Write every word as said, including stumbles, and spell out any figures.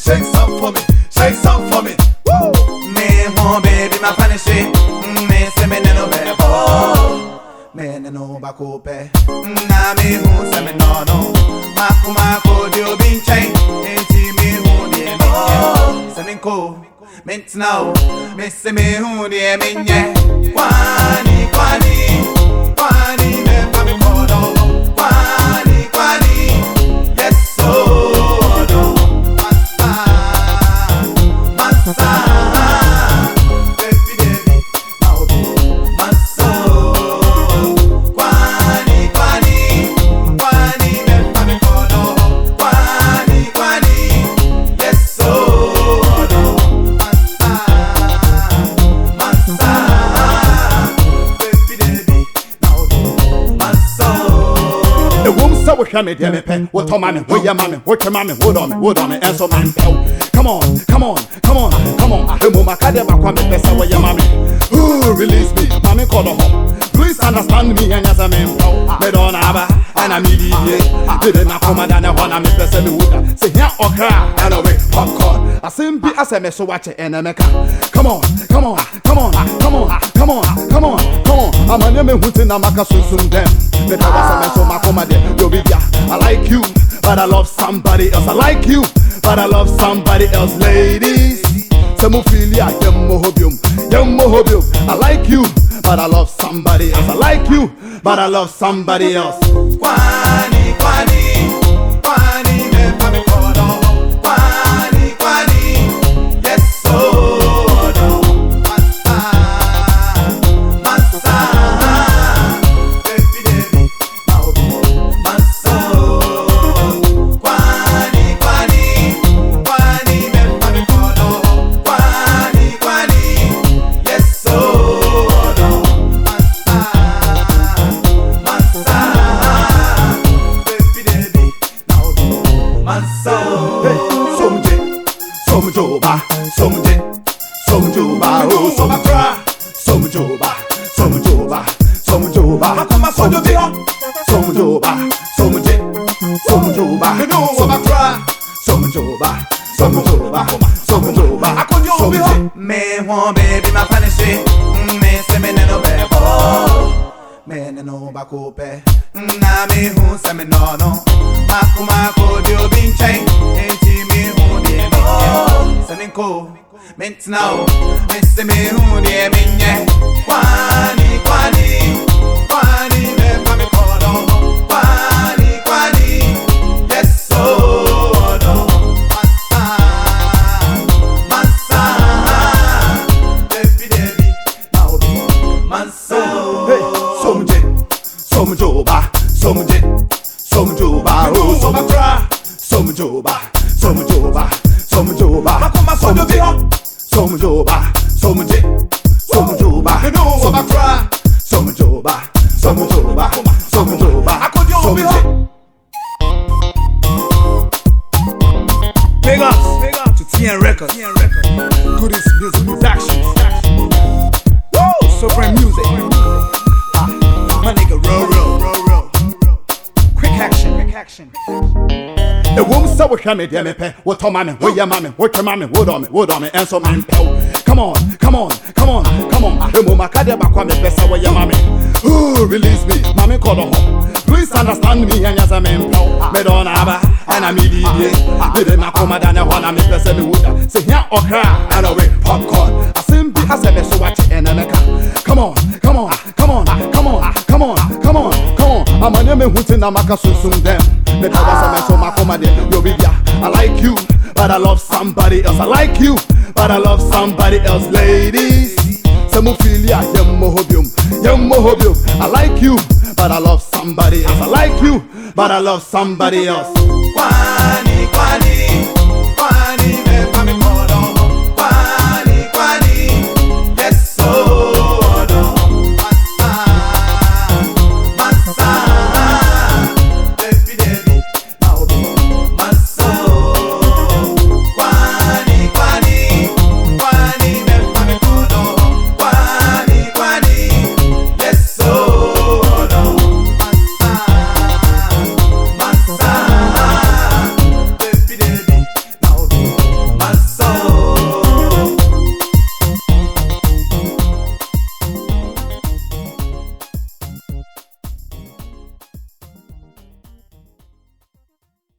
shake some for me, shake some for me. Woo! Me want baby my punish it. Me say me no bad boy. Me no bakope. Na me who say me no no. Maku maku dio binchai. Enti me who de no. Say me ko. Mint now. Me say me who de me nye. Kwani kwani kwani me pa me kodo. Kwani kwani. Yes so no. Masa masa. Baby baby. Now masa. Kwani kwani kwani me pa me kodo. Kwani kwani. Yes so no. So we can make them pen. What to mommy? What your mommy? What your mommy? What on me? What on me? And so man, come on, come on, come on, come on. The mama can't ever come and say what your mommy. Ooh, release me, mommy call the home. Please understand me and as a man. Me don't have and I'm idiot. Didn't I come and I want to make the same wood. Say here or cry and away popcorn. I seem be as a mess so watch it and I make come on, come on, come on, come on, come on, come on, come on. I'm a name who's in a maca soon them. Me tell us a mess so my comedy. I like you, but I love somebody else. I like you, but I love somebody else, ladies. Semophilia, yemohobium, yemohobium. I like you, but I love somebody else. I like you, but I love somebody else. Kwani, kwani, kwani, me pa me kodo. Kwani, kwani, yes so no. Masa, masa. Baby, baby, now masa. Kwani, kwani, kwani, me pa me kodo. Kwani, kwani, yes so no. Masa, masa. Baby, baby, now masa. Hey, somje, somjoba, somje, somjoba, oh, somjoba, somjoba, somjoba, somjoba, Makuma sojo biho. somjoba, somje, somjoba, You know what I cry. somjoba, somjoba, somjoba, somje. Me want baby my punish it. Me say me no bad boy. Me no bakope. Na me who say me no no. Maku maku dio binchai. Enti me who de no. Say me ko. Mint now. Me say me who de me nye. Kwani kwani kwani me pa me kodo. Kwani kwani. Yes so no. Masa masa. Baby baby now masa. Hey, somje, somjoba, somje, somjoba, oh, somjoba, somjoba, somjoba, somjoba, Makuma sojo biho. somjoba, somje, somjoba, You know what I cry. somjoba, somjoba, somjoba, I could you somje. Big ups, big ups to T N Records. T N Records. Do this music with action. Woo! Supreme music. Ah, my nigga, roll, roll, roll, roll. Quick action, quick action. The woman said, "What me, dear me, pay? What to mommy? What your mommy? What your mommy? What on me? What on me?" And so man, come on, come on, come on, come on. The mama can't ever come and say what your mommy. Ooh, release me, mommy call the home. Please understand me and as a man, me don't have and I'm idiot. Didn't I come and I want to make the same wood. Say here or cry and away popcorn. I seem be as a mess so watch it and I make come on, come on, come on, come on, come on, come on, come on. I'm a name who's in a maca soon them. Me tell us a mess so my comedy. I like you, but I love somebody else. I like you, but I love somebody else, ladies. Semophilia, yemohobium, yemohobium. I like you, but I love somebody else. I like you, but I love somebody else. Kwani, kwani.